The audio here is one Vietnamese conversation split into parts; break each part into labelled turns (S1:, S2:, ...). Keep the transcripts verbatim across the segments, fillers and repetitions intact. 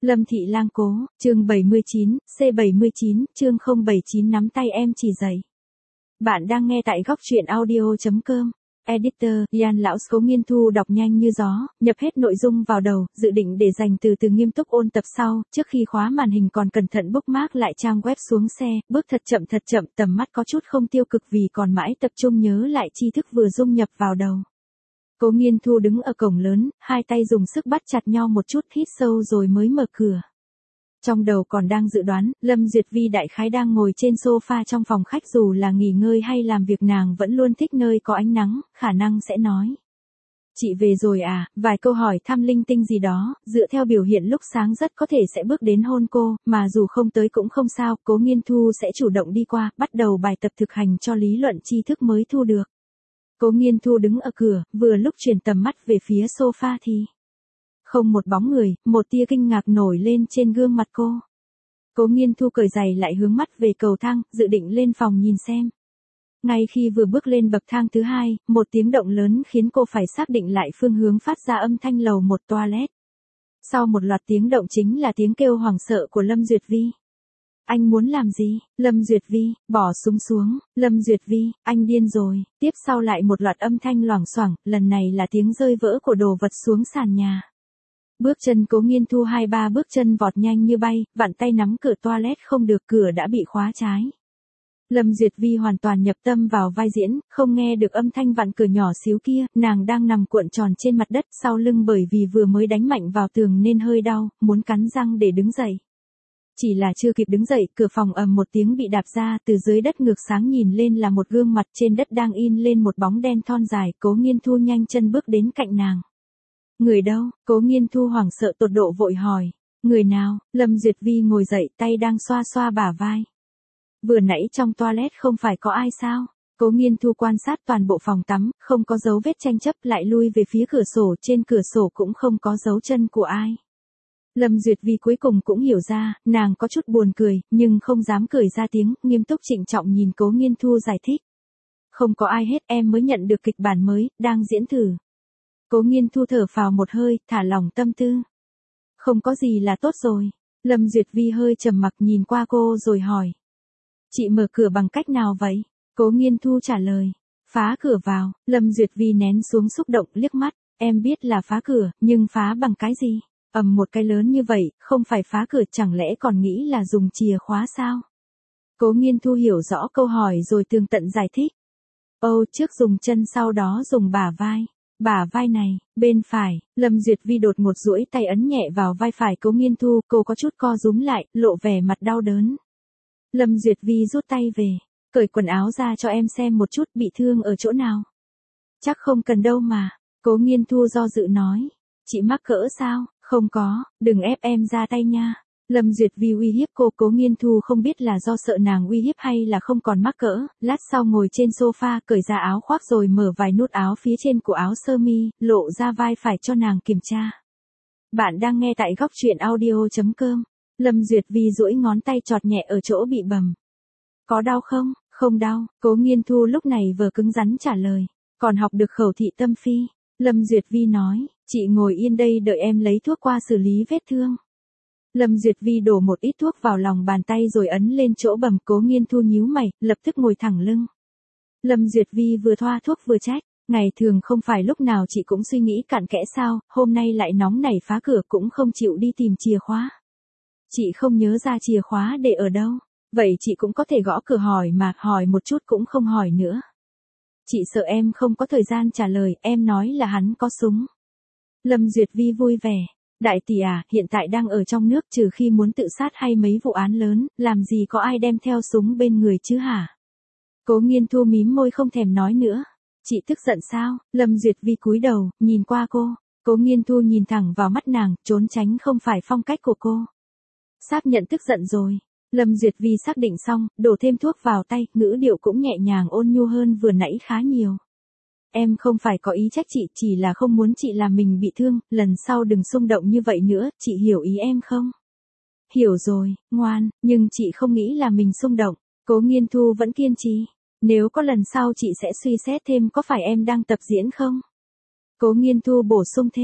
S1: Lâm Thị Lang Cố, chương bảy mươi chín, C bảy mươi chín, chương không bảy chín nắm tay em chỉ dạy. Bạn đang nghe tại góc truyện audio chấm com. Editor, Ian Lão Cố Nghiên Thu đọc nhanh như gió, nhập hết nội dung vào đầu, dự định để dành từ từ nghiêm túc ôn tập sau, trước khi khóa màn hình còn cẩn thận bookmark lại trang web xuống xe, bước thật chậm thật chậm, tầm mắt có chút không tiêu cực vì còn mãi tập trung nhớ lại tri thức vừa dung nhập vào đầu. Cố Nghiên Thu đứng ở cổng lớn, hai tay dùng sức bắt chặt nhau một chút, hít sâu rồi mới mở cửa. Trong đầu còn đang dự đoán, Lâm Duyệt Vi đại khái đang ngồi trên sofa trong phòng khách, dù là nghỉ ngơi hay làm việc nàng vẫn luôn thích nơi có ánh nắng, khả năng sẽ nói. Chị về rồi à, vài câu hỏi thăm linh tinh gì đó, dựa theo biểu hiện lúc sáng rất có thể sẽ bước đến hôn cô, mà dù không tới cũng không sao, Cố Nghiên Thu sẽ chủ động đi qua, bắt đầu bài tập thực hành cho lý luận tri thức mới thu được. Cố Nghiên Thu đứng ở cửa, vừa lúc chuyển tầm mắt về phía sofa thì không một bóng người, một tia kinh ngạc nổi lên trên gương mặt cô. Cố Nghiên Thu cởi giày lại hướng mắt về cầu thang, dự định lên phòng nhìn xem. Ngay khi vừa bước lên bậc thang thứ hai, một tiếng động lớn khiến cô phải xác định lại phương hướng phát ra âm thanh lầu một toilet. Sau một loạt tiếng động chính là tiếng kêu hoảng sợ của Lâm Duyệt Vi. Anh muốn làm gì? Lâm Duyệt Vi, bỏ súng xuống. Lâm Duyệt Vi, anh điên rồi. Tiếp sau lại một loạt âm thanh loảng xoảng, lần này là tiếng rơi vỡ của đồ vật xuống sàn nhà. Bước chân Cố Nghiên Thu hai ba bước chân vọt nhanh như bay, vặn tay nắm cửa toilet không được, cửa đã bị khóa trái. Lâm Duyệt Vi hoàn toàn nhập tâm vào vai diễn, không nghe được âm thanh vặn cửa nhỏ xíu kia, nàng đang nằm cuộn tròn trên mặt đất sau lưng bởi vì vừa mới đánh mạnh vào tường nên hơi đau, muốn cắn răng để đứng dậy. Chỉ là chưa kịp đứng dậy, cửa phòng ầm một tiếng bị đạp ra, từ dưới đất ngược sáng nhìn lên là một gương mặt, trên đất đang in lên một bóng đen thon dài. Cố Nghiên Thu nhanh chân bước đến cạnh nàng. Người đâu? Cố Nghiên Thu hoảng sợ tột độ vội hỏi. Người nào? Lâm Duyệt Vi ngồi dậy, tay đang xoa xoa bả vai. Vừa nãy trong toilet không phải có ai sao? Cố Nghiên Thu quan sát toàn bộ phòng tắm, không có dấu vết tranh chấp, lại lui về phía cửa sổ, trên cửa sổ cũng không có dấu chân của ai. Lâm Duyệt Vi cuối cùng cũng hiểu ra, nàng có chút buồn cười, nhưng không dám cười ra tiếng, nghiêm túc trịnh trọng nhìn Cố Nghiên Thu giải thích. Không có ai hết, em mới nhận được kịch bản mới, đang diễn thử. Cố Nghiên Thu thở phào một hơi, thả lỏng tâm tư. Không có gì là tốt rồi. Lâm Duyệt Vi hơi trầm mặc nhìn qua cô rồi hỏi. Chị mở cửa bằng cách nào vậy? Cố Nghiên Thu trả lời. Phá cửa vào. Lâm Duyệt Vi nén xuống xúc động, liếc mắt. Em biết là phá cửa, nhưng phá bằng cái gì? Ầm một cái lớn như vậy, không phải phá cửa, chẳng lẽ còn nghĩ là dùng chìa khóa sao? Cố Nghiên Thu hiểu rõ câu hỏi rồi tường tận giải thích. Âu, trước dùng chân sau đó dùng bả vai. Bả vai này, bên phải. Lâm Duyệt Vi đột ngột duỗi tay ấn nhẹ vào vai phải Cố Nghiên Thu, cô có chút co rúm lại, lộ vẻ mặt đau đớn. Lâm Duyệt Vi rút tay về, cởi quần áo ra cho em xem một chút, bị thương ở chỗ nào? Chắc không cần đâu mà. Cố Nghiên Thu do dự nói. Chị mắc cỡ sao? Không có, đừng ép em ra tay nha. Lâm Duyệt Vi uy hiếp cô. Cố Nghiên Thu không biết là do sợ nàng uy hiếp hay là không còn mắc cỡ, lát sau ngồi trên sofa, cởi ra áo khoác rồi mở vài nút áo phía trên của áo sơ mi, lộ ra vai phải cho nàng kiểm tra. Bạn đang nghe tại góc truyện audio chấm com. Lâm Duyệt Vi duỗi ngón tay chọt nhẹ ở chỗ bị bầm. Có đau không? Không đau. Cố Nghiên Thu lúc này vừa cứng rắn trả lời. Còn học được khẩu thị tâm phi. Lâm Duyệt Vi nói, chị ngồi yên đây đợi em lấy thuốc qua xử lý vết thương. Lâm Duyệt Vi đổ một ít thuốc vào lòng bàn tay rồi ấn lên chỗ bầm. Cố Nghiên Thu nhíu mày, lập tức ngồi thẳng lưng. Lâm Duyệt Vi vừa thoa thuốc vừa trách, ngày thường không phải lúc nào chị cũng suy nghĩ cặn kẽ sao, hôm nay lại nóng nảy phá cửa cũng không chịu đi tìm chìa khóa. Chị không nhớ ra chìa khóa để ở đâu, vậy chị cũng có thể gõ cửa hỏi mà, hỏi một chút cũng không hỏi nữa. Chị sợ em không có thời gian trả lời, em nói là hắn có súng. Lâm Duyệt Vi vui vẻ. Đại tỷ à, hiện tại đang ở trong nước, trừ khi muốn tự sát hay mấy vụ án lớn, làm gì có ai đem theo súng bên người chứ hả? Cố Nghiên Thu mím môi không thèm nói nữa. Chị tức giận sao? Lâm Duyệt Vi cúi đầu, nhìn qua cô. Cố Nghiên Thu nhìn thẳng vào mắt nàng, trốn tránh không phải phong cách của cô. Xác nhận tức giận rồi. Lâm Duyệt Vi xác định xong, đổ thêm thuốc vào tay, ngữ điệu cũng nhẹ nhàng ôn nhu hơn vừa nãy khá nhiều. Em không phải có ý trách chị, chỉ là không muốn chị làm mình bị thương, lần sau đừng xung động như vậy nữa, chị hiểu ý em không? Hiểu rồi, ngoan, nhưng chị không nghĩ là mình xung động. Cố Nghiên Thu vẫn kiên trì. Nếu có lần sau chị sẽ suy xét thêm, có phải em đang tập diễn không? Cố Nghiên Thu bổ sung thêm.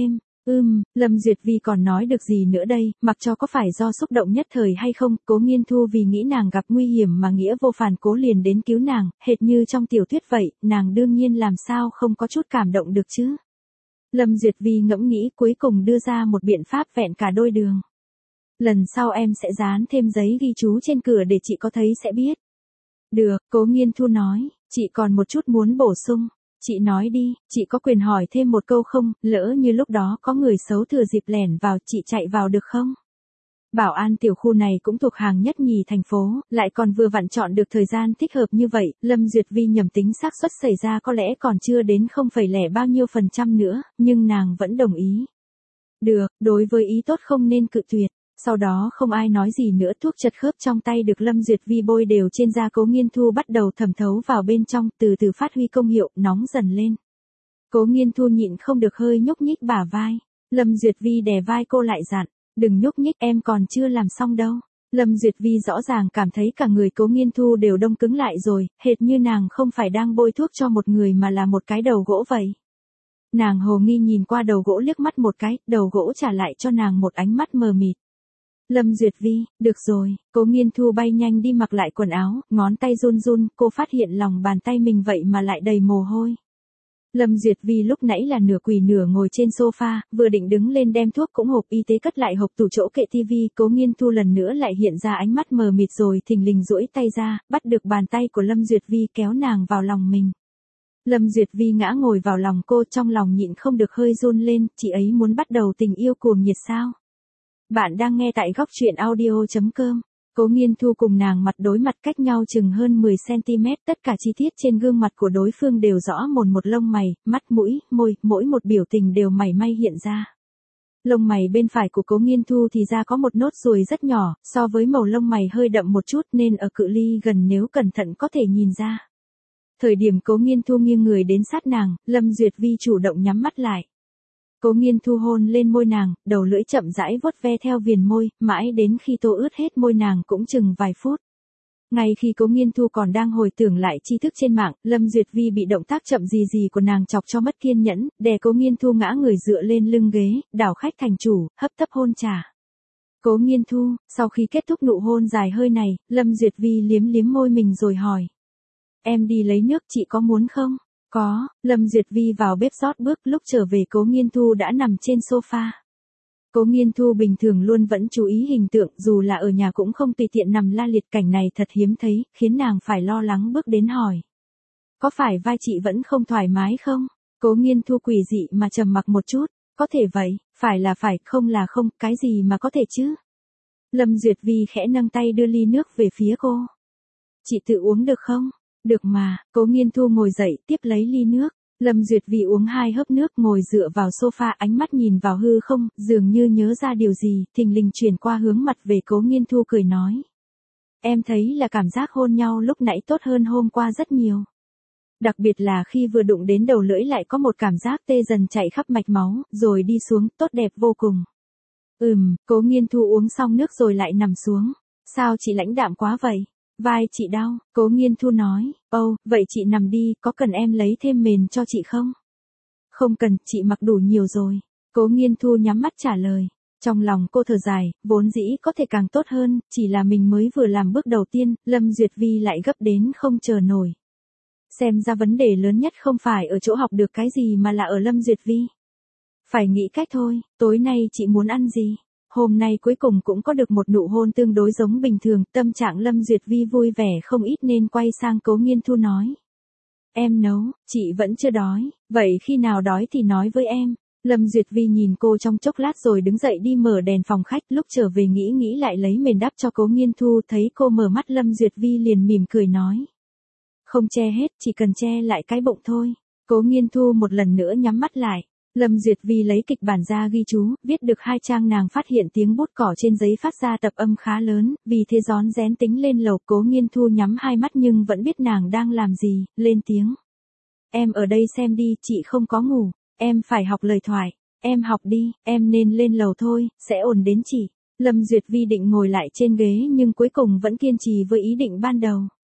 S1: Ừm, Lâm Duyệt Vi còn nói được gì nữa đây, mặc cho có phải do xúc động nhất thời hay không, Cố Nghiên Thu vì nghĩ nàng gặp nguy hiểm mà nghĩa vô phản cố liền đến cứu nàng, hệt như trong tiểu thuyết vậy, nàng đương nhiên làm sao không có chút cảm động được chứ. Lâm Duyệt Vi ngẫm nghĩ cuối cùng đưa ra một biện pháp vẹn cả đôi đường. Lần sau em sẽ dán thêm giấy ghi chú trên cửa để chị có thấy sẽ biết. Được, Cố Nghiên Thu nói, chị còn một chút muốn bổ sung. Chị nói đi, chị có quyền hỏi thêm một câu không, lỡ như lúc đó có người xấu thừa dịp lẻn vào, chị chạy vào được không? Bảo an tiểu khu này cũng thuộc hàng nhất nhì thành phố, lại còn vừa vặn chọn được thời gian thích hợp như vậy, Lâm Duyệt Vi nhầm tính xác suất xảy ra có lẽ còn chưa đến không phẩy lẻ bao nhiêu phần trăm nữa, nhưng nàng vẫn đồng ý. Được, đối với ý tốt không nên cự tuyệt. Sau đó không ai nói gì nữa, thuốc chật khớp trong tay được Lâm Duyệt Vi bôi đều trên da Cố Nghiên Thu bắt đầu thẩm thấu vào bên trong, từ từ phát huy công hiệu, nóng dần lên. Cố Nghiên Thu nhịn không được hơi nhúc nhích bả vai. Lâm Duyệt Vi đè vai cô lại dặn, đừng nhúc nhích, em còn chưa làm xong đâu. Lâm Duyệt Vi rõ ràng cảm thấy cả người Cố Nghiên Thu đều đông cứng lại rồi, hệt như nàng không phải đang bôi thuốc cho một người mà là một cái đầu gỗ vậy. Nàng hồ nghi nhìn qua đầu gỗ liếc mắt một cái, đầu gỗ trả lại cho nàng một ánh mắt mờ mịt. Lâm Duyệt Vi, được rồi, Cố Nghiên Thu bay nhanh đi mặc lại quần áo, ngón tay run run, cô phát hiện lòng bàn tay mình vậy mà lại đầy mồ hôi. Lâm Duyệt Vi lúc nãy là nửa quỳ nửa ngồi trên sofa, vừa định đứng lên đem thuốc cũng hộp y tế cất lại hộp tủ chỗ kệ tivi, Cố Nghiên Thu lần nữa lại hiện ra ánh mắt mờ mịt rồi thình lình duỗi tay ra, bắt được bàn tay của Lâm Duyệt Vi kéo nàng vào lòng mình. Lâm Duyệt Vi ngã ngồi vào lòng cô, trong lòng nhịn không được hơi run lên, chị ấy muốn bắt đầu tình yêu cuồng nhiệt sao? Bạn đang nghe tại góc truyện audio chấm com. Cố Nghiên Thu cùng nàng mặt đối mặt cách nhau chừng hơn mười xăng ti mét, tất cả chi tiết trên gương mặt của đối phương đều rõ mồn một, lông mày, mắt mũi, môi, mỗi một biểu tình đều mảy may hiện ra. Lông mày bên phải của Cố Nghiên Thu thì ra có một nốt ruồi rất nhỏ, so với màu lông mày hơi đậm một chút nên ở cự ly gần nếu cẩn thận có thể nhìn ra. Thời điểm Cố Nghiên Thu nghiêng người đến sát nàng, Lâm Duyệt Vi chủ động nhắm mắt lại. Cố Nghiên Thu hôn lên môi nàng, đầu lưỡi chậm rãi vuốt ve theo viền môi, mãi đến khi tô ướt hết môi nàng cũng chừng vài phút. Ngay khi Cố Nghiên Thu còn đang hồi tưởng lại tri thức trên mạng, Lâm Duyệt Vi bị động tác chậm gì gì của nàng chọc cho mất kiên nhẫn, đè Cố Nghiên Thu ngã người dựa lên lưng ghế, đảo khách thành chủ, hấp tấp hôn trả. Cố Nghiên Thu, sau khi kết thúc nụ hôn dài hơi này, Lâm Duyệt Vi liếm liếm môi mình rồi hỏi. Em đi lấy nước, chị có muốn không? Có, Lâm Duyệt Vi vào bếp rót bước, lúc trở về Cố Nghiên Thu đã nằm trên sofa. Cố Nghiên Thu bình thường luôn vẫn chú ý hình tượng, dù là ở nhà cũng không tùy tiện nằm la liệt, cảnh này thật hiếm thấy, khiến nàng phải lo lắng bước đến hỏi. Có phải vai chị vẫn không thoải mái không? Cố Nghiên Thu quỷ dị mà trầm mặc một chút, có thể vậy, phải là phải, không là không, cái gì mà có thể chứ? Lâm Duyệt Vi khẽ nâng tay đưa ly nước về phía cô. Chị tự uống được không? Được mà, Cố Nghiên Thu ngồi dậy, tiếp lấy ly nước. Lâm Duyệt Vi uống hai hớp nước, ngồi dựa vào sofa, ánh mắt nhìn vào hư không, dường như nhớ ra điều gì, thình lình chuyển qua hướng mặt về Cố Nghiên Thu cười nói. Em thấy là cảm giác hôn nhau lúc nãy tốt hơn hôm qua rất nhiều. Đặc biệt là khi vừa đụng đến đầu lưỡi lại có một cảm giác tê dần chạy khắp mạch máu, rồi đi xuống, tốt đẹp vô cùng. Ừm, Cố Nghiên Thu uống xong nước rồi lại nằm xuống. Sao chị lãnh đạm quá vậy? Vai chị đau, Cố Nghiên Thu nói, âu, vậy chị nằm đi, có cần em lấy thêm mền cho chị không? Không cần, chị mặc đủ nhiều rồi. Cố Nghiên Thu nhắm mắt trả lời. Trong lòng cô thở dài, vốn dĩ có thể càng tốt hơn, chỉ là mình mới vừa làm bước đầu tiên, Lâm Duyệt Vi lại gấp đến không chờ nổi. Xem ra vấn đề lớn nhất không phải ở chỗ học được cái gì mà là ở Lâm Duyệt Vi. Phải nghĩ cách thôi, tối nay chị muốn ăn gì? Hôm nay cuối cùng cũng có được một nụ hôn tương đối giống bình thường, tâm trạng Lâm Duyệt Vi vui vẻ không ít nên quay sang Cố Nghiên Thu nói. Em nấu, chị vẫn chưa đói, vậy khi nào đói thì nói với em. Lâm Duyệt Vi nhìn cô trong chốc lát rồi đứng dậy đi mở đèn phòng khách, lúc trở về nghĩ nghĩ lại lấy mền đắp cho Cố Nghiên Thu, thấy cô mở mắt Lâm Duyệt Vi liền mỉm cười nói. Không che hết, chỉ cần che lại cái bụng thôi. Cố Nghiên Thu một lần nữa nhắm mắt lại. Lâm Duyệt Vi lấy kịch bản ra ghi chú, viết được hai trang, nàng phát hiện tiếng bút cỏ trên giấy phát ra tập âm khá lớn, vì thế rón rén tính lên lầu. Cố Nghiên Thu nhắm hai mắt nhưng vẫn biết nàng đang làm gì, lên tiếng. Em ở đây xem đi, chị không có ngủ, em phải học lời thoại, em học đi, em nên lên lầu thôi, sẽ ổn đến chị. Lâm Duyệt Vi định ngồi lại trên ghế nhưng cuối cùng vẫn kiên trì với ý định ban đầu.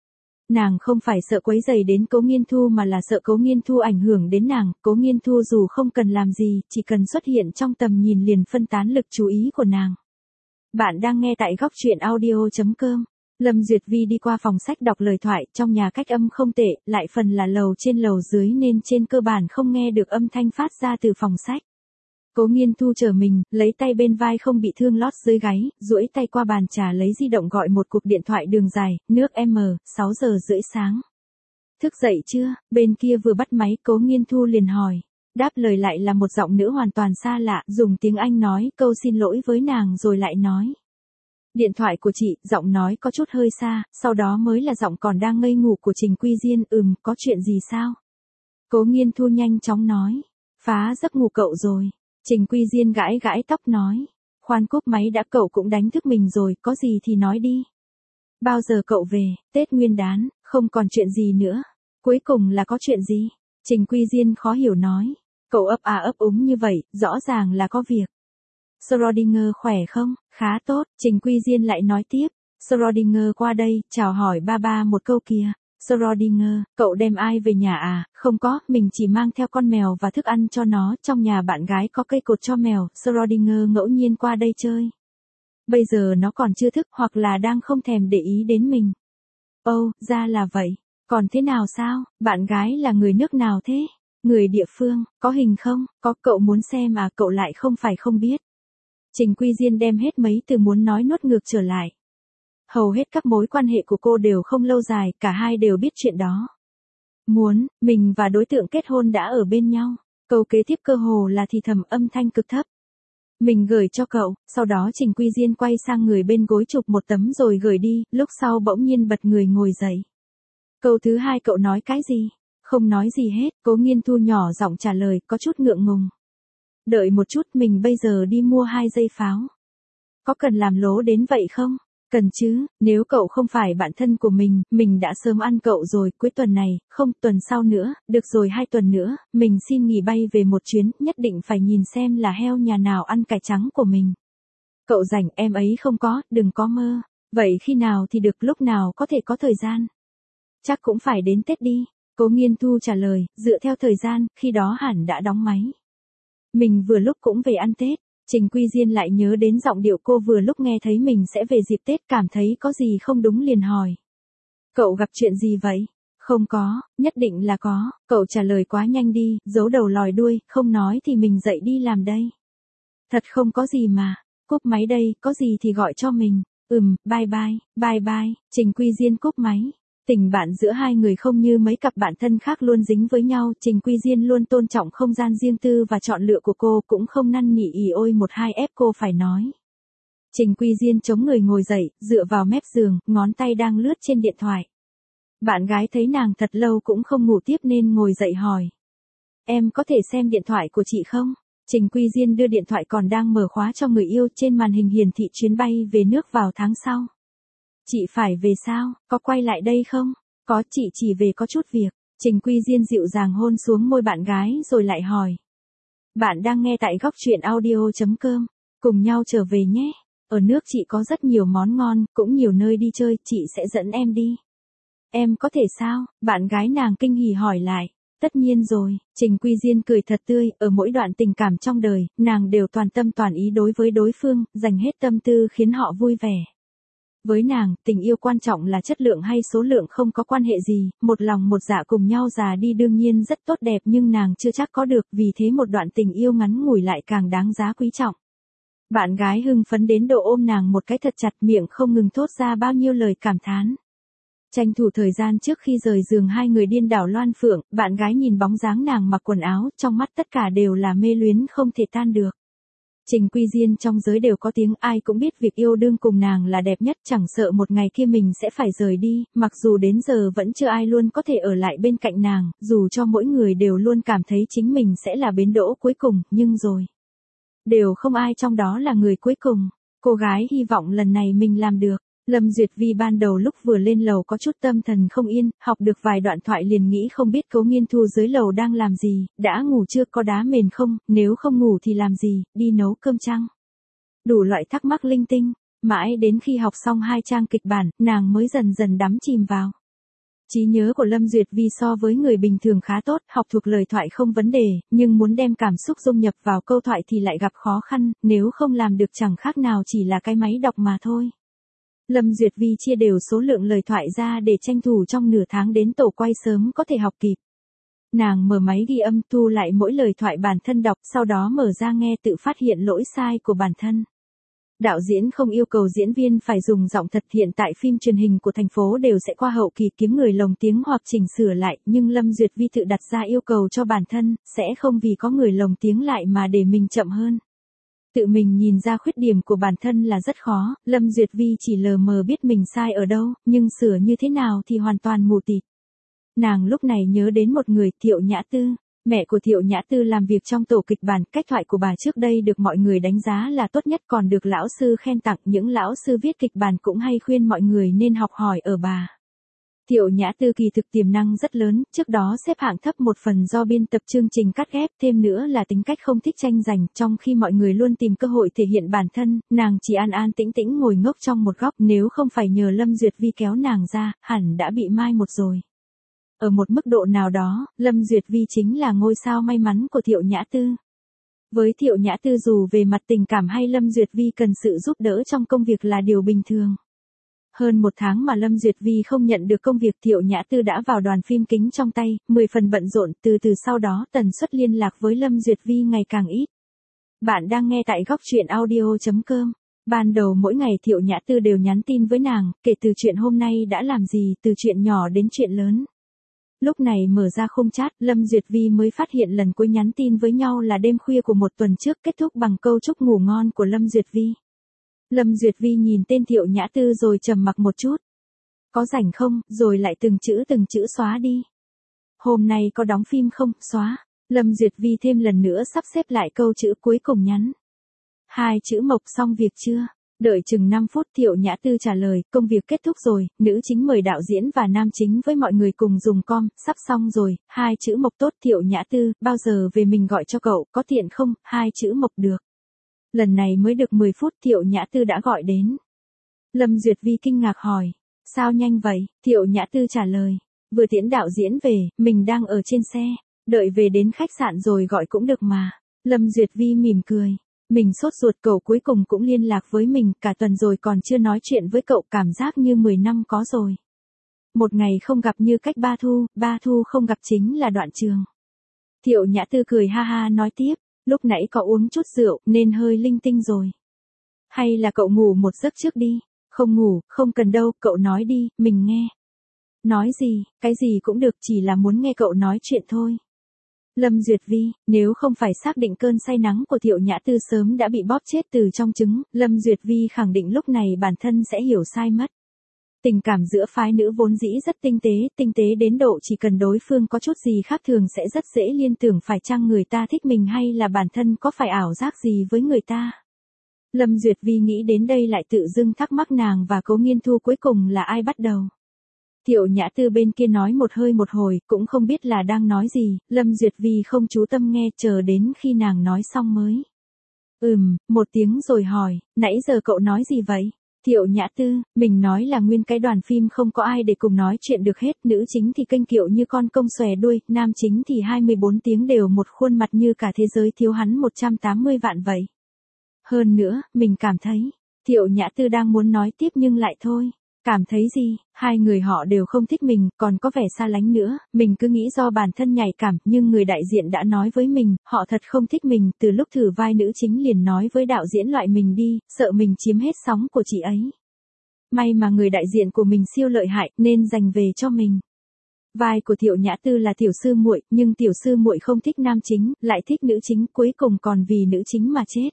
S1: Nàng không phải sợ quấy rầy đến Cố Nghiên Thu mà là sợ Cố Nghiên Thu ảnh hưởng đến nàng, Cố Nghiên Thu dù không cần làm gì, chỉ cần xuất hiện trong tầm nhìn liền phân tán lực chú ý của nàng. Bạn đang nghe tại góc truyện audio chấm com. Lâm Duyệt Vi đi qua phòng sách đọc lời thoại, trong nhà cách âm không tệ, lại phần là lầu trên lầu dưới nên trên cơ bản không nghe được âm thanh phát ra từ phòng sách. Cố Nghiên Thu chờ mình, lấy tay bên vai không bị thương lót dưới gáy, duỗi tay qua bàn trà lấy di động gọi một cuộc điện thoại đường dài, nước M, sáu giờ rưỡi sáng. Thức dậy chưa? Bên kia vừa bắt máy, Cố Nghiên Thu liền hỏi. Đáp lời lại là một giọng nữ hoàn toàn xa lạ, dùng tiếng Anh nói câu xin lỗi với nàng rồi lại nói. Điện thoại của chị, giọng nói có chút hơi xa, sau đó mới là giọng còn đang ngây ngủ của Trình Quy Diên, ừm, có chuyện gì sao? Cố Nghiên Thu nhanh chóng nói. Phá giấc ngủ cậu rồi. Trình Quy Diên gãi gãi tóc nói. Khoan cúp máy đã, cậu cũng đánh thức mình rồi, có gì thì nói đi. Bao giờ cậu về? Tết Nguyên đán, không còn chuyện gì nữa. Cuối cùng là có chuyện gì? Trình Quy Diên khó hiểu nói. Cậu ấp à ấp úng như vậy, rõ ràng là có việc. Schrödinger khỏe không? Khá tốt, Trình Quy Diên lại nói tiếp. Schrödinger qua đây, chào hỏi ba ba một câu kìa. Schrödinger, cậu đem ai về nhà à? Không có, mình chỉ mang theo con mèo và thức ăn cho nó, trong nhà bạn gái có cây cột cho mèo, Schrödinger ngẫu nhiên qua đây chơi. Bây giờ nó còn chưa thức hoặc là đang không thèm để ý đến mình. Ồ, oh, ra là vậy. Còn thế nào sao? Bạn gái là người nước nào thế? Người địa phương, có hình không? Có, cậu muốn xem à, cậu lại không phải không biết. Trình Quy Diên đem hết mấy từ muốn nói nuốt ngược trở lại. Hầu hết các mối quan hệ của cô đều không lâu dài, cả hai đều biết chuyện đó. Muốn, mình và đối tượng kết hôn đã ở bên nhau. Câu kế tiếp cơ hồ là thì thầm âm thanh cực thấp. Mình gửi cho cậu, sau đó Trình Quy Diên quay sang người bên gối chụp một tấm rồi gửi đi, lúc sau bỗng nhiên bật người ngồi dậy. Câu thứ hai cậu nói cái gì? Không nói gì hết, Cố Nghiên Thu nhỏ giọng trả lời, có chút ngượng ngùng. Đợi một chút, mình bây giờ đi mua hai dây pháo. Có cần làm lố đến vậy không? Cần chứ, nếu cậu không phải bạn thân của mình, mình đã sớm ăn cậu rồi, cuối tuần này, không, tuần sau nữa, được rồi hai tuần nữa, mình xin nghỉ bay về một chuyến, nhất định phải nhìn xem là heo nhà nào ăn cải trắng của mình. Cậu rảnh, em ấy không có, đừng có mơ. Vậy khi nào thì được, lúc nào có thể có thời gian? Chắc cũng phải đến Tết đi. Cố Nghiên Thu trả lời, dựa theo thời gian, khi đó hẳn đã đóng máy. Mình vừa lúc cũng về ăn Tết. Trình Quy Diên lại nhớ đến giọng điệu cô vừa lúc nghe thấy mình sẽ về dịp Tết, cảm thấy có gì không đúng liền hỏi. Cậu gặp chuyện gì vậy? Không có, nhất định là có, cậu trả lời quá nhanh đi, giấu đầu lòi đuôi, không nói thì mình dậy đi làm đây. Thật không có gì mà, cúp máy đây, có gì thì gọi cho mình. Ừm, bye bye, bye bye, Trình Quy Diên cúp máy. Tình bạn giữa hai người không như mấy cặp bạn thân khác luôn dính với nhau, Trình Quy Diên luôn tôn trọng không gian riêng tư và chọn lựa của cô, cũng không năn nỉ ì ôi một hai ép cô phải nói. Trình Quy Diên chống người ngồi dậy, dựa vào mép giường, ngón tay đang lướt trên điện thoại. Bạn gái thấy nàng thật lâu cũng không ngủ tiếp nên ngồi dậy hỏi. Em có thể xem điện thoại của chị không? Trình Quy Diên đưa điện thoại còn đang mở khóa cho người yêu, trên màn hình hiển thị chuyến bay về nước vào tháng sau. Chị phải về sao, có quay lại đây không? Có, chị chỉ về có chút việc. Trình Quy Diên dịu dàng hôn xuống môi bạn gái rồi lại hỏi. Bạn đang nghe tại góc truyện audio chấm com, cùng nhau trở về nhé. Ở nước chị có rất nhiều món ngon, cũng nhiều nơi đi chơi, chị sẽ dẫn em đi. Em có thể sao? Bạn gái nàng kinh hỉ hỏi lại. Tất nhiên rồi, Trình Quy Diên cười thật tươi, ở mỗi đoạn tình cảm trong đời, nàng đều toàn tâm toàn ý đối với đối phương, dành hết tâm tư khiến họ vui vẻ. Với nàng, tình yêu quan trọng là chất lượng hay số lượng không có quan hệ gì, một lòng một dạ cùng nhau già đi đương nhiên rất tốt đẹp nhưng nàng chưa chắc có được, vì thế một đoạn tình yêu ngắn ngủi lại càng đáng giá quý trọng. Bạn gái hưng phấn đến độ ôm nàng một cái thật chặt, miệng không ngừng thốt ra bao nhiêu lời cảm thán. Tranh thủ thời gian trước khi rời giường hai người điên đảo loan phượng, bạn gái nhìn bóng dáng nàng mặc quần áo, trong mắt tất cả đều là mê luyến không thể tan được. Trình Quy Diên trong giới đều có tiếng, ai cũng biết việc yêu đương cùng nàng là đẹp nhất, chẳng sợ một ngày kia mình sẽ phải rời đi, mặc dù đến giờ vẫn chưa ai luôn có thể ở lại bên cạnh nàng, dù cho mỗi người đều luôn cảm thấy chính mình sẽ là bến đỗ cuối cùng, nhưng rồi. Đều không ai trong đó là người cuối cùng. Cô gái hy vọng lần này mình làm được. Lâm Duyệt Vi ban đầu lúc vừa lên lầu có chút tâm thần không yên, học được vài đoạn thoại liền nghĩ không biết Cố Nghiên Thu dưới lầu đang làm gì, đã ngủ chưa, có đá mền không, nếu không ngủ thì làm gì, đi nấu cơm chăng? Đủ loại thắc mắc linh tinh, mãi đến khi học xong hai trang kịch bản, nàng mới dần dần đắm chìm vào. Trí nhớ của Lâm Duyệt Vi so với người bình thường khá tốt, học thuộc lời thoại không vấn đề, nhưng muốn đem cảm xúc dung nhập vào câu thoại thì lại gặp khó khăn, nếu không làm được chẳng khác nào chỉ là cái máy đọc mà thôi. Lâm Duyệt Vi chia đều số lượng lời thoại ra để tranh thủ trong nửa tháng đến tổ quay sớm có thể học kịp. Nàng mở máy ghi âm thu lại mỗi lời thoại bản thân đọc, sau đó mở ra nghe tự phát hiện lỗi sai của bản thân. Đạo diễn không yêu cầu diễn viên phải dùng giọng thật, hiện tại phim truyền hình của thành phố đều sẽ qua hậu kỳ kiếm người lồng tiếng hoặc chỉnh sửa lại, nhưng Lâm Duyệt Vi tự đặt ra yêu cầu cho bản thân, sẽ không vì có người lồng tiếng lại mà để mình chậm hơn. Tự mình nhìn ra khuyết điểm của bản thân là rất khó, Lâm Duyệt Vi chỉ lờ mờ biết mình sai ở đâu, nhưng sửa như thế nào thì hoàn toàn mù tịt. Nàng lúc này nhớ đến một người, Thiệu Nhã Tư. Mẹ của Thiệu Nhã Tư làm việc trong tổ kịch bản, cách thoại của bà trước đây được mọi người đánh giá là tốt nhất, còn được lão sư khen tặng, những lão sư viết kịch bản cũng hay khuyên mọi người nên học hỏi ở bà. Thiệu Nhã Tư kỳ thực tiềm năng rất lớn, trước đó xếp hạng thấp một phần do biên tập chương trình cắt ghép, thêm nữa là tính cách không thích tranh giành, trong khi mọi người luôn tìm cơ hội thể hiện bản thân, nàng chỉ an an tĩnh tĩnh ngồi ngốc trong một góc, nếu không phải nhờ Lâm Duyệt Vi kéo nàng ra, hẳn đã bị mai một rồi. Ở một mức độ nào đó, Lâm Duyệt Vi chính là ngôi sao may mắn của Thiệu Nhã Tư. Với Thiệu Nhã Tư dù về mặt tình cảm hay Lâm Duyệt Vi cần sự giúp đỡ trong công việc là điều bình thường. Hơn một tháng mà Lâm Duyệt Vi không nhận được công việc, Thiệu Nhã Tư đã vào đoàn phim Kính trong tay, mười phần bận rộn, từ từ sau đó tần suất liên lạc với Lâm Duyệt Vi ngày càng ít. Bạn đang nghe tại góc truyện audio chấm com. Ban đầu mỗi ngày Thiệu Nhã Tư đều nhắn tin với nàng, kể từ chuyện hôm nay đã làm gì, từ chuyện nhỏ đến chuyện lớn. Lúc này mở ra khung chat, Lâm Duyệt Vi mới phát hiện lần cuối nhắn tin với nhau là đêm khuya của một tuần trước, kết thúc bằng câu chúc ngủ ngon của Lâm Duyệt Vi. Lâm Duyệt Vi nhìn tên Thiệu Nhã Tư rồi trầm mặc một chút. Có rảnh không, rồi lại từng chữ từng chữ xóa đi. Hôm nay có đóng phim không, xóa. Lâm Duyệt Vi thêm lần nữa sắp xếp lại câu chữ cuối cùng nhắn. Hai chữ mộc, xong việc chưa? Đợi chừng năm phút Thiệu Nhã Tư trả lời, công việc kết thúc rồi, nữ chính mời đạo diễn và nam chính với mọi người cùng dùng com, sắp xong rồi, hai chữ mộc tốt. Thiệu Nhã Tư, bao giờ về mình gọi cho cậu, có tiện không, hai chữ mộc được. Lần này mới được mười phút Thiệu Nhã Tư đã gọi đến. Lâm Duyệt Vi kinh ngạc hỏi, sao nhanh vậy? Thiệu Nhã Tư trả lời, vừa tiễn đạo diễn về, mình đang ở trên xe, đợi về đến khách sạn rồi gọi cũng được mà. Lâm Duyệt Vi mỉm cười. Mình sốt ruột, cậu cuối cùng cũng liên lạc với mình, cả tuần rồi còn chưa nói chuyện với cậu, cảm giác như mười năm có rồi. Một ngày không gặp như cách ba thu, ba thu không gặp chính là đoạn trường. Thiệu Nhã Tư cười ha ha nói tiếp, lúc nãy có uống chút rượu nên hơi linh tinh rồi. Hay là cậu ngủ một giấc trước đi? Không ngủ, không cần đâu, cậu nói đi, mình nghe. Nói gì, cái gì cũng được, chỉ là muốn nghe cậu nói chuyện thôi. Lâm Duyệt Vi, nếu không phải xác định cơn say nắng của Thiệu Nhã Tư sớm đã bị bóp chết từ trong trứng, Lâm Duyệt Vi khẳng định lúc này bản thân sẽ hiểu sai mất. Tình cảm giữa phái nữ vốn dĩ rất tinh tế, tinh tế đến độ chỉ cần đối phương có chút gì khác thường sẽ rất dễ liên tưởng phải chăng người ta thích mình hay là bản thân có phải ảo giác gì với người ta. Lâm Duyệt Vi nghĩ đến đây lại tự dưng thắc mắc nàng và Cố Nghiên Thu cuối cùng là ai bắt đầu. Thiệu Nhã Tư bên kia nói một hơi một hồi, cũng không biết là đang nói gì, Lâm Duyệt Vi không chú tâm nghe, chờ đến khi nàng nói xong mới. Ừm, một tiếng rồi hỏi, nãy giờ cậu nói gì vậy? Thiệu Nhã Tư, mình nói là nguyên cái đoàn phim không có ai để cùng nói chuyện được hết, nữ chính thì kênh kiệu như con công xòe đuôi, nam chính thì hai mươi bốn tiếng đều một khuôn mặt như cả thế giới thiếu hắn một trăm tám mươi vạn vậy. Hơn nữa, mình cảm thấy, Thiệu Nhã Tư đang muốn nói tiếp nhưng lại thôi. Cảm thấy gì, hai người họ đều không thích mình, còn có vẻ xa lánh nữa, mình cứ nghĩ do bản thân nhạy cảm, nhưng người đại diện đã nói với mình, họ thật không thích mình, từ lúc thử vai nữ chính liền nói với đạo diễn loại mình đi, sợ mình chiếm hết sóng của chị ấy. May mà người đại diện của mình siêu lợi hại, nên dành về cho mình. Vai của Thiệu Nhã Tư là tiểu sư muội, nhưng tiểu sư muội không thích nam chính, lại thích nữ chính, cuối cùng còn vì nữ chính mà chết.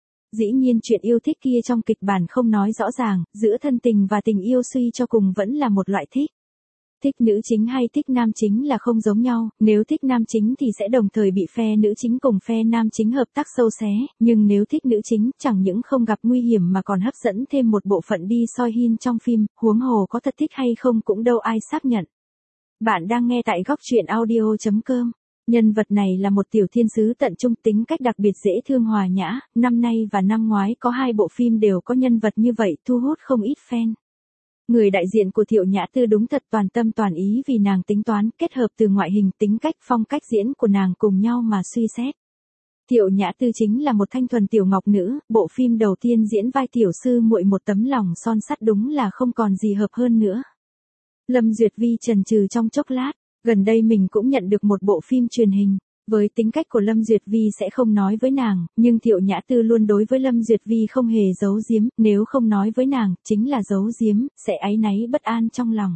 S1: Dĩ nhiên chuyện yêu thích kia trong kịch bản không nói rõ ràng, giữa thân tình và tình yêu suy cho cùng vẫn là một loại thích. Thích nữ chính hay thích nam chính là không giống nhau, nếu thích nam chính thì sẽ đồng thời bị phe nữ chính cùng phe nam chính hợp tác sâu xé, nhưng nếu thích nữ chính chẳng những không gặp nguy hiểm mà còn hấp dẫn thêm một bộ phận đi soi hin trong phim, huống hồ có thật thích hay không cũng đâu ai xác nhận. Bạn đang nghe tại góc truyện audio chấm com. Nhân vật này là một tiểu thiên sứ tận trung, tính cách đặc biệt dễ thương hòa nhã, năm nay và năm ngoái có hai bộ phim đều có nhân vật như vậy, thu hút không ít fan. Người đại diện của Thiệu Nhã Tư đúng thật toàn tâm toàn ý vì nàng tính toán, kết hợp từ ngoại hình, tính cách, phong cách diễn của nàng cùng nhau mà suy xét. Thiệu Nhã Tư chính là một thanh thuần tiểu ngọc nữ, bộ phim đầu tiên diễn vai tiểu sư muội một tấm lòng son sắt đúng là không còn gì hợp hơn nữa. Lâm Duyệt Vi chần chừ trong chốc lát, gần đây mình cũng nhận được một bộ phim truyền hình. Với tính cách của Lâm Duyệt Vi sẽ không nói với nàng, nhưng Thiệu Nhã Tư luôn đối với Lâm Duyệt Vi không hề giấu giếm, nếu không nói với nàng, chính là giấu giếm, sẽ áy náy bất an trong lòng.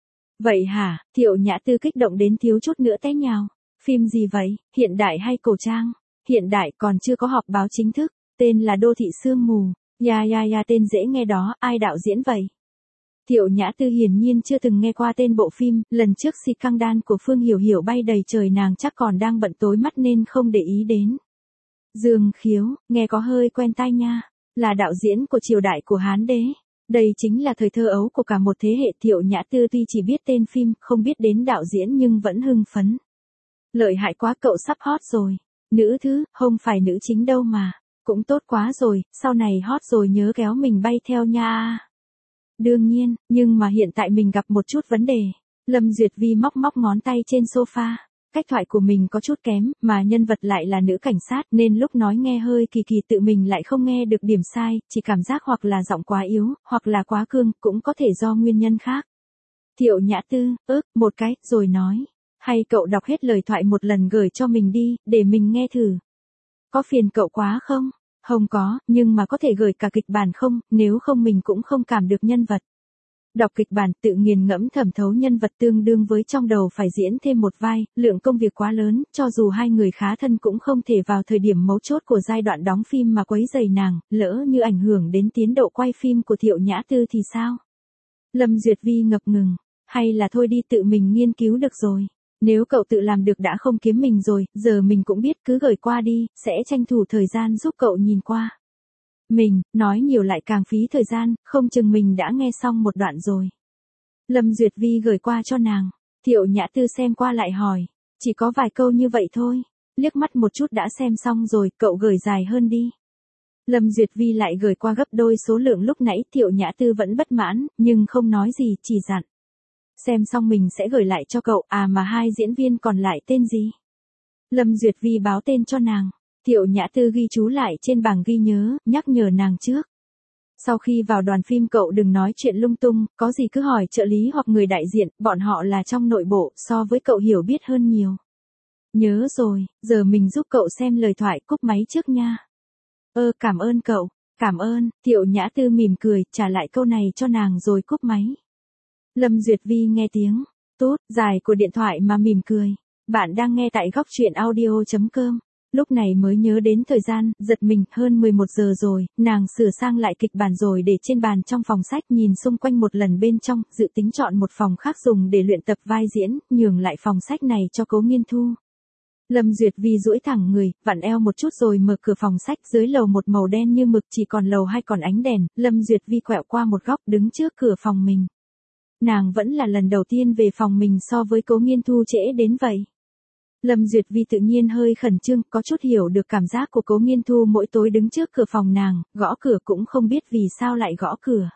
S1: Vậy hả, Thiệu Nhã Tư kích động đến thiếu chút nữa té nhào. Phim gì vậy, hiện đại hay cổ trang? Hiện đại, còn chưa có họp báo chính thức, tên là Đô thị sương mù. Ya ya ya, tên dễ nghe đó, ai đạo diễn vậy? Thiệu Nhã Tư hiển nhiên chưa từng nghe qua tên bộ phim, lần trước Si Căng Đan của Phương Hiểu Hiểu bay đầy trời nàng chắc còn đang bận tối mắt nên không để ý đến. Dương Khiếu, nghe có hơi quen tai nha, là đạo diễn của triều đại của Hán Đế. Đây chính là thời thơ ấu của cả một thế hệ. Thiệu Nhã Tư tuy chỉ biết tên phim, không biết đến đạo diễn nhưng vẫn hưng phấn. Lợi hại quá, cậu sắp hot rồi. Nữ thứ, không phải nữ chính đâu mà. Cũng tốt quá rồi, sau này hot rồi nhớ kéo mình bay theo nha. Đương nhiên, nhưng mà hiện tại mình gặp một chút vấn đề. Lâm Duyệt Vi móc móc ngón tay trên sofa. Cách thoại của mình có chút kém, mà nhân vật lại là nữ cảnh sát nên lúc nói nghe hơi kỳ kỳ, tự mình lại không nghe được điểm sai, chỉ cảm giác hoặc là giọng quá yếu, hoặc là quá cương, cũng có thể do nguyên nhân khác. Thiệu Nhã Tư, ức, một cái, rồi nói. Hay cậu đọc hết lời thoại một lần gửi cho mình đi, để mình nghe thử. Có phiền cậu quá không? Không có, nhưng mà có thể gửi cả kịch bản không, nếu không mình cũng không cảm được nhân vật. Đọc kịch bản tự nghiền ngẫm thẩm thấu nhân vật tương đương với trong đầu phải diễn thêm một vai, lượng công việc quá lớn, cho dù hai người khá thân cũng không thể vào thời điểm mấu chốt của giai đoạn đóng phim mà quấy rầy nàng, lỡ như ảnh hưởng đến tiến độ quay phim của Thiệu Nhã Tư thì sao? Lâm Duyệt Vi ngập ngừng, hay là thôi đi, tự mình nghiên cứu được rồi. Nếu cậu tự làm được đã không kiếm mình rồi, giờ mình cũng biết, cứ gửi qua đi, sẽ tranh thủ thời gian giúp cậu nhìn qua. Mình, nói nhiều lại càng phí thời gian, không chừng mình đã nghe xong một đoạn rồi. Lâm Duyệt Vi gửi qua cho nàng. Thiệu Nhã Tư xem qua lại hỏi. Chỉ có vài câu như vậy thôi. Liếc mắt một chút đã xem xong rồi, cậu gửi dài hơn đi. Lâm Duyệt Vi lại gửi qua gấp đôi số lượng lúc nãy. Thiệu Nhã Tư vẫn bất mãn, nhưng không nói gì, chỉ dặn. Xem xong mình sẽ gửi lại cho cậu, à mà hai diễn viên còn lại tên gì? Lâm Duyệt Vi báo tên cho nàng. Thiệu Nhã Tư ghi chú lại trên bảng ghi nhớ, nhắc nhở nàng trước. Sau khi vào đoàn phim cậu đừng nói chuyện lung tung, có gì cứ hỏi trợ lý hoặc người đại diện, bọn họ là trong nội bộ, so với cậu hiểu biết hơn nhiều. Nhớ rồi, giờ mình giúp cậu xem lời thoại, cúp máy trước nha. Ơ, cảm ơn cậu, cảm ơn. Thiệu Nhã Tư mỉm cười, trả lại câu này cho nàng rồi cúp máy. Lâm Duyệt Vi nghe tiếng tốt dài của điện thoại mà mỉm cười. Bạn đang nghe tại góc truyện audio chấm com. Lúc này mới nhớ đến thời gian, giật mình, hơn mười một giờ rồi, nàng sửa sang lại kịch bản rồi để trên bàn trong phòng sách, nhìn xung quanh một lần bên trong, dự tính chọn một phòng khác dùng để luyện tập vai diễn, nhường lại phòng sách này cho Cố Nghiên Thu. Lâm Duyệt Vi duỗi thẳng người, vặn eo một chút rồi mở cửa phòng sách, dưới lầu một màu đen như mực, chỉ còn lầu hai còn ánh đèn. Lâm Duyệt Vi quẹo qua một góc đứng trước cửa phòng mình. Nàng vẫn là lần đầu tiên về phòng mình so với Cố Nghiên Thu trễ đến vậy. Lâm Duyệt Vi tự nhiên hơi khẩn trương, có chút hiểu được cảm giác của Cố Nghiên Thu mỗi tối đứng trước cửa phòng nàng, gõ cửa cũng không biết vì sao lại gõ cửa.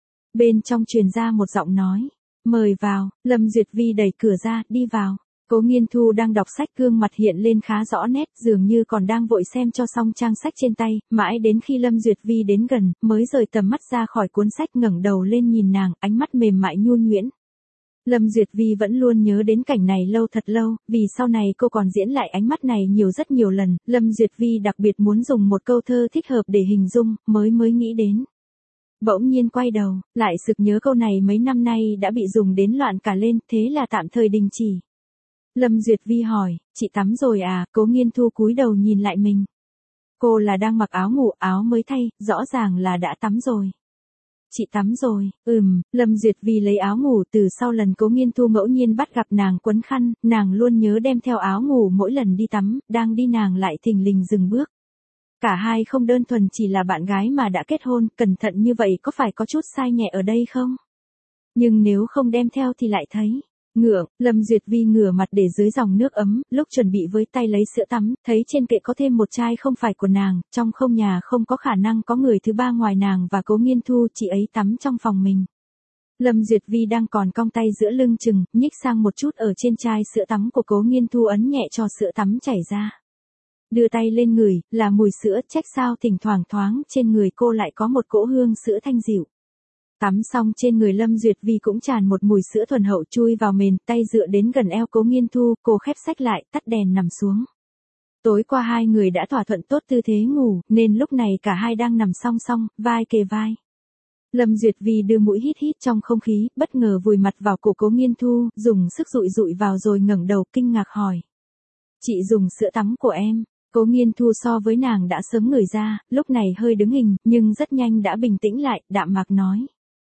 S1: Bên trong truyền ra một giọng nói, mời vào. Lâm Duyệt Vi đẩy cửa ra, đi vào. Cố Nghiên Thu đang đọc sách, gương mặt hiện lên khá rõ nét, dường như còn đang vội xem cho xong trang sách trên tay, mãi đến khi Lâm Duyệt Vi đến gần, mới rời tầm mắt ra khỏi cuốn sách, ngẩng đầu lên nhìn nàng, ánh mắt mềm mại nhuần nhuyễn. Lâm Duyệt Vi vẫn luôn nhớ đến cảnh này lâu thật lâu, vì sau này cô còn diễn lại ánh mắt này nhiều rất nhiều lần. Lâm Duyệt Vi đặc biệt muốn dùng một câu thơ thích hợp để hình dung, mới mới nghĩ đến. Bỗng nhiên quay đầu, lại sực nhớ câu này mấy năm nay đã bị dùng đến loạn cả lên, thế là tạm thời đình chỉ. Lâm Duyệt Vi hỏi, chị tắm rồi à? Cố Nghiên Thu cúi đầu nhìn lại mình. Cô là đang mặc áo ngủ, áo mới thay, rõ ràng là đã tắm rồi. Chị tắm rồi, ừm. Lâm Duyệt Vi lấy áo ngủ, từ sau lần Cố Nghiên Thu ngẫu nhiên bắt gặp nàng quấn khăn, nàng luôn nhớ đem theo áo ngủ mỗi lần đi tắm, đang đi nàng lại thình lình dừng bước. Cả hai không đơn thuần chỉ là bạn gái mà đã kết hôn, cẩn thận như vậy có phải có chút sai nhẹ ở đây không? Nhưng nếu không đem theo thì lại thấy ngượng. Lâm Duyệt Vi ngửa mặt để dưới dòng nước ấm, lúc chuẩn bị với tay lấy sữa tắm, thấy trên kệ có thêm một chai không phải của nàng, trong không nhà không có khả năng có người thứ ba ngoài nàng và Cố Nghiên Thu, chị ấy tắm trong phòng mình. Lâm Duyệt Vi đang còn cong tay giữa lưng chừng, nhích sang một chút ở trên chai sữa tắm của Cố Nghiên Thu ấn nhẹ cho sữa tắm chảy ra. Đưa tay lên ngửi, là mùi sữa, trách sao thỉnh thoảng thoáng trên người cô lại có một cỗ hương sữa thanh dịu. Tắm xong trên người Lâm Duyệt Vi cũng tràn một mùi sữa thuần hậu chui vào mền, tay dựa đến gần eo Cố Nghiên Thu, cô khép sách lại, tắt đèn nằm xuống. Tối qua hai người đã thỏa thuận tốt tư thế ngủ, nên lúc này cả hai đang nằm song song, vai kề vai. Lâm Duyệt Vi đưa mũi hít hít trong không khí, bất ngờ vùi mặt vào cổ Cố Nghiên Thu, dùng sức dụi dụi vào rồi ngẩng đầu kinh ngạc hỏi. Chị dùng sữa tắm của em. Cố Nghiên Thu so với nàng đã sớm ngửi ra, lúc này hơi đứng hình, nhưng rất nhanh đã bình tĩnh lại, đạm mạc nói.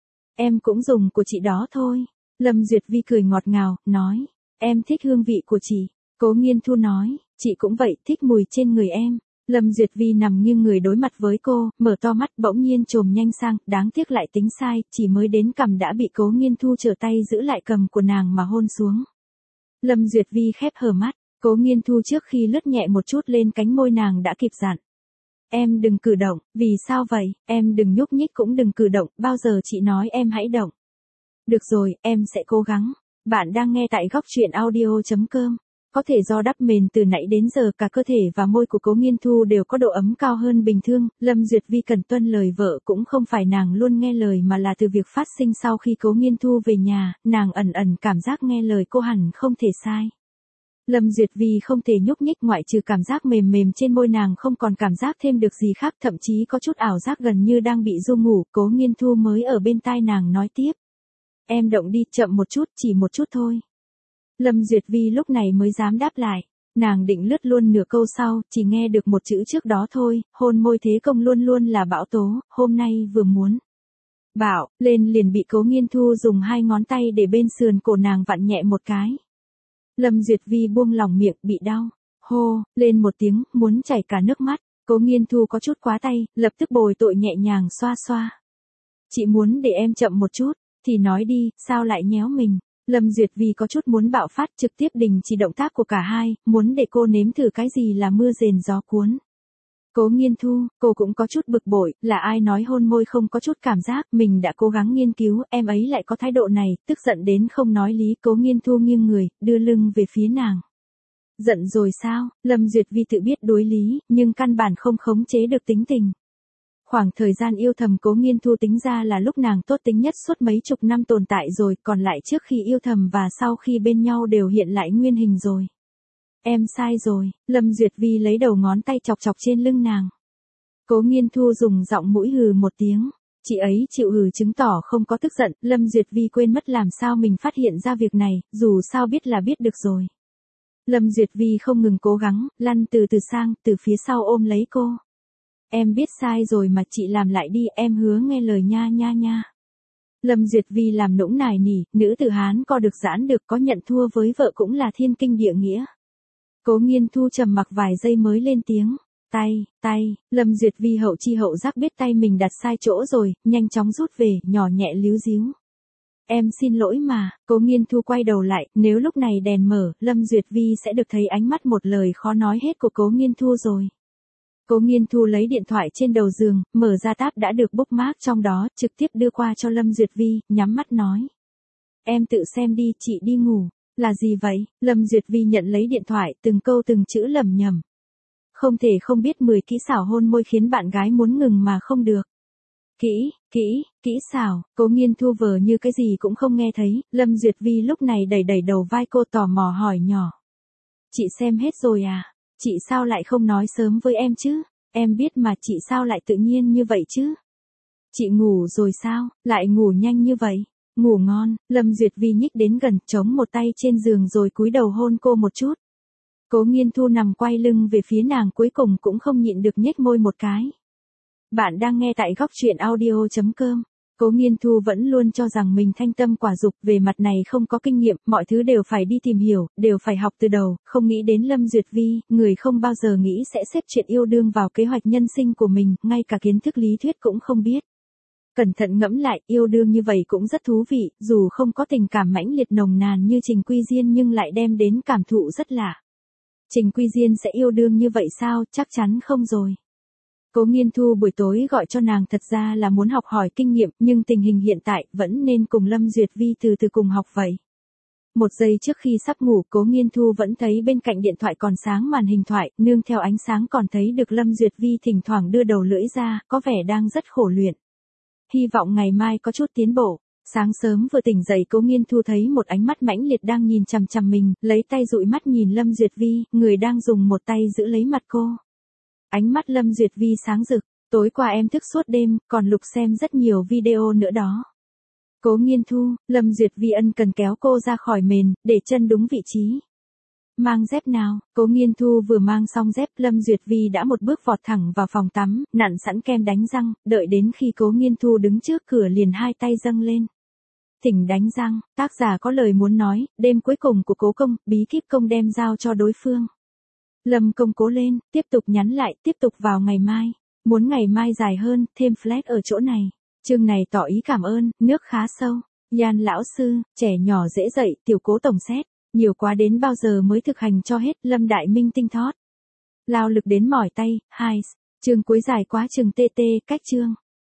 S1: Em cũng dùng của chị đó thôi. Lâm Duyệt Vi cười ngọt ngào, nói. Em thích hương vị của chị. Cố Nghiên Thu nói, chị cũng vậy, thích mùi trên người em. Lâm Duyệt Vi nằm nghiêng người đối mặt với cô, mở to mắt bỗng nhiên chồm nhanh sang, đáng tiếc lại tính sai, chỉ mới đến cằm đã bị Cố Nghiên Thu trở tay giữ lại cầm của nàng mà hôn xuống. Lâm Duyệt Vi khép hờ mắt, Cố Nghiên Thu trước khi lướt nhẹ một chút lên cánh môi nàng đã kịp dặn. Em đừng cử động, vì sao vậy, em đừng nhúc nhích cũng đừng cử động, bao giờ chị nói em hãy động. Được rồi, em sẽ cố gắng. Bạn đang nghe tại góc truyện audio chấm com. Có thể do đắp mền từ nãy đến giờ cả cơ thể và môi của Cố Nghiên Thu đều có độ ấm cao hơn bình thường, Lâm Duyệt Vi cần tuân lời vợ cũng không phải nàng luôn nghe lời mà là từ việc phát sinh sau khi Cố Nghiên Thu về nhà, nàng ẩn ẩn cảm giác nghe lời cô hẳn không thể sai. Lâm Duyệt Vi không thể nhúc nhích ngoại trừ cảm giác mềm mềm trên môi nàng không còn cảm giác thêm được gì khác, thậm chí có chút ảo giác gần như đang bị ru ngủ, Cố Nghiên Thu mới ở bên tai nàng nói tiếp. Em động đi, chậm một chút, chỉ một chút thôi. Lâm Duyệt Vi lúc này mới dám đáp lại. Nàng định lướt luôn nửa câu sau, chỉ nghe được một chữ trước đó thôi, hôn môi thế công luôn luôn là bão tố, hôm nay vừa muốn. Bảo, lên liền bị Cố Nghiên Thu dùng hai ngón tay để bên sườn cổ nàng vặn nhẹ một cái. Lâm Duyệt Vi buông lỏng miệng, bị đau. Hô, lên một tiếng, muốn chảy cả nước mắt. Cố Nghiên Thu có chút quá tay, lập tức bồi tội nhẹ nhàng xoa xoa. Chị muốn để em chậm một chút, thì nói đi, sao lại nhéo mình. Lâm Duyệt Vi có chút muốn bạo phát, trực tiếp đình chỉ động tác của cả hai, muốn để cô nếm thử cái gì là mưa rền gió cuốn. Cố Nghiên Thu, cô cũng có chút bực bội, là ai nói hôn môi không có chút cảm giác, mình đã cố gắng nghiên cứu, em ấy lại có thái độ này, tức giận đến không nói lý. Cố Nghiên Thu nghiêng người, đưa lưng về phía nàng. Giận rồi sao? Lâm Duyệt Vi tự biết đối lý, nhưng căn bản không khống chế được tính tình. Khoảng thời gian yêu thầm Cố Nghiên Thu tính ra là lúc nàng tốt tính nhất suốt mấy chục năm tồn tại rồi, còn lại trước khi yêu thầm và sau khi bên nhau đều hiện lại nguyên hình rồi. Em sai rồi, Lâm Duyệt Vi lấy đầu ngón tay chọc chọc trên lưng nàng. Cố Nghiên Thu dùng giọng mũi hừ một tiếng. Chị ấy chịu hừ chứng tỏ không có tức giận, Lâm Duyệt Vi quên mất làm sao mình phát hiện ra việc này, dù sao biết là biết được rồi. Lâm Duyệt Vi không ngừng cố gắng, lăn từ từ sang, từ phía sau ôm lấy cô. Em biết sai rồi mà chị làm lại đi, em hứa nghe lời nha nha nha. Lâm Duyệt Vi làm nũng nài nỉ, nữ tử Hán co được giãn được, có nhận thua với vợ cũng là thiên kinh địa nghĩa. Cố Nghiên Thu trầm mặc vài giây mới lên tiếng. Tay, tay, Lâm Duyệt Vi hậu chi hậu giác biết tay mình đặt sai chỗ rồi, nhanh chóng rút về, nhỏ nhẹ líu díu. Em xin lỗi mà. Cố Nghiên Thu quay đầu lại, nếu lúc này đèn mở, Lâm Duyệt Vi sẽ được thấy ánh mắt một lời khó nói hết của Cố Nghiên Thu rồi. Cố Nghiên Thu lấy điện thoại trên đầu giường, mở ra tab đã được bookmark trong đó, trực tiếp đưa qua cho Lâm Duyệt Vi, nhắm mắt nói. Em tự xem đi, chị đi ngủ. Là gì vậy? Lâm Duyệt Vi nhận lấy điện thoại, từng câu từng chữ lẩm nhẩm. Không thể không biết mười kỹ xảo hôn môi khiến bạn gái muốn ngừng mà không được. Kỹ, kỹ, kỹ xảo. Cố Nghiên Thu vờ như cái gì cũng không nghe thấy, Lâm Duyệt Vi lúc này đẩy đẩy đầu vai cô tò mò hỏi nhỏ. Chị xem hết rồi à? Chị sao lại không nói sớm với em chứ? Em biết mà, chị sao lại tự nhiên như vậy chứ? Chị ngủ rồi sao? Lại ngủ nhanh như vậy? Ngủ ngon. Lâm Duyệt Vi nhích đến gần, chống một tay trên giường rồi cúi đầu hôn cô một chút. Cố Nghiên Thu nằm quay lưng về phía nàng, cuối cùng cũng không nhịn được nhếch môi một cái. Bạn đang nghe tại góc truyện audio chấm com. Cố Nghiên Thu vẫn luôn cho rằng mình thanh tâm quả dục, về mặt này không có kinh nghiệm, mọi thứ đều phải đi tìm hiểu, đều phải học từ đầu, không nghĩ đến Lâm Duyệt Vi, người không bao giờ nghĩ sẽ xếp chuyện yêu đương vào kế hoạch nhân sinh của mình, ngay cả kiến thức lý thuyết cũng không biết. Cẩn thận ngẫm lại, yêu đương như vậy cũng rất thú vị, dù không có tình cảm mãnh liệt nồng nàn như Trình Quy Diên nhưng lại đem đến cảm thụ rất lạ. Trình Quy Diên sẽ yêu đương như vậy sao? Chắc chắn không rồi. Cố Nghiên Thu buổi tối gọi cho nàng thật ra là muốn học hỏi kinh nghiệm, nhưng tình hình hiện tại vẫn nên cùng Lâm Duyệt Vi từ từ cùng học vậy. Một giây trước khi sắp ngủ, Cố Nghiên Thu vẫn thấy bên cạnh điện thoại còn sáng màn hình thoại, nương theo ánh sáng còn thấy được Lâm Duyệt Vi thỉnh thoảng đưa đầu lưỡi ra, có vẻ đang rất khổ luyện. Hy vọng ngày mai có chút tiến bộ. Sáng sớm vừa tỉnh dậy, Cố Nghiên Thu thấy một ánh mắt mãnh liệt đang nhìn chằm chằm mình, lấy tay dụi mắt nhìn Lâm Duyệt Vi, người đang dùng một tay giữ lấy mặt cô. Ánh mắt Lâm Duyệt Vi sáng rực, tối qua em thức suốt đêm, còn lục xem rất nhiều video nữa đó. Cố Nghiên Thu, Lâm Duyệt Vi ân cần kéo cô ra khỏi mền, để chân đúng vị trí. Mang dép nào, Cố Nghiên Thu vừa mang xong dép, Lâm Duyệt Vi đã một bước vọt thẳng vào phòng tắm, nặn sẵn kem đánh răng, đợi đến khi Cố Nghiên Thu đứng trước cửa liền hai tay dâng lên. Thỉnh đánh răng, tác giả có lời muốn nói, đêm cuối cùng của Cố Công, bí kíp công đem giao cho đối phương. Lâm Công cố lên, tiếp tục nhắn lại, tiếp tục vào ngày mai. Muốn ngày mai dài hơn, thêm flag ở chỗ này. Chương này tỏ ý cảm ơn, nước khá sâu. Yan lão sư, trẻ nhỏ dễ dậy, tiểu Cố tổng xét. Nhiều quá đến bao giờ mới thực hành cho hết, Lâm Đại Minh tinh thót. Lao lực đến mỏi tay, hai. Chương cuối dài quá chừng tê tê, cách chương.